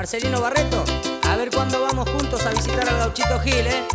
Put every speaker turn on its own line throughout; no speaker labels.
Marcelino Barreto, a ver cuándo vamos juntos a visitar al Gauchito Gil, ¿eh?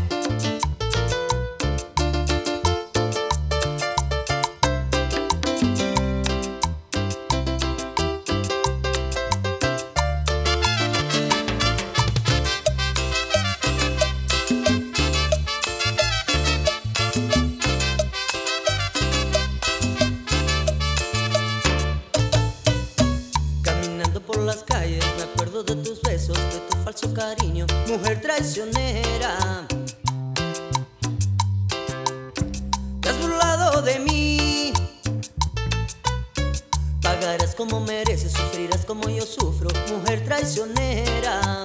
Por las calles me acuerdo de tus besos, de tu falso cariño, mujer traicionera. Te has burlado de mí. Pagarás como mereces, sufrirás como yo sufro, mujer traicionera.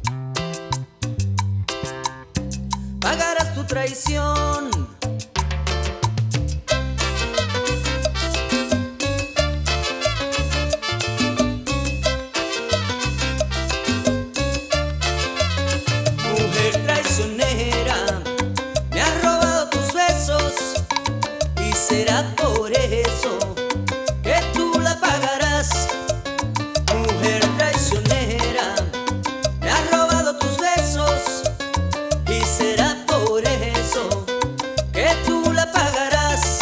Pagarás tu traición. Me has robado tus besos y será por eso que tú la pagarás. Mujer traicionera, me has robado tus besos y será por eso que tú la pagarás.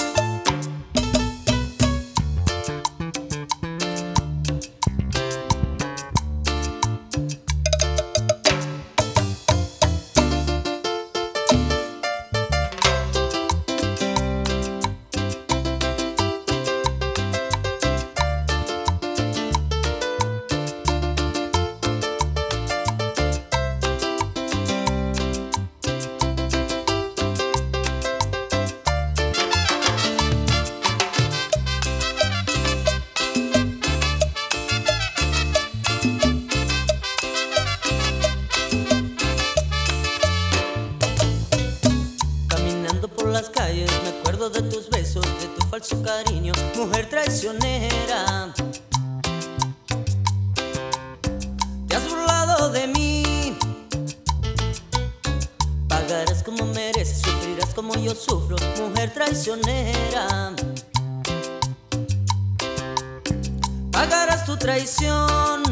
Por las calles me acuerdo de tus besos, de tu falso cariño, mujer traicionera. Te has burlado de mí. Pagarás como mereces, sufrirás como yo sufro, mujer traicionera. Pagarás tu traición.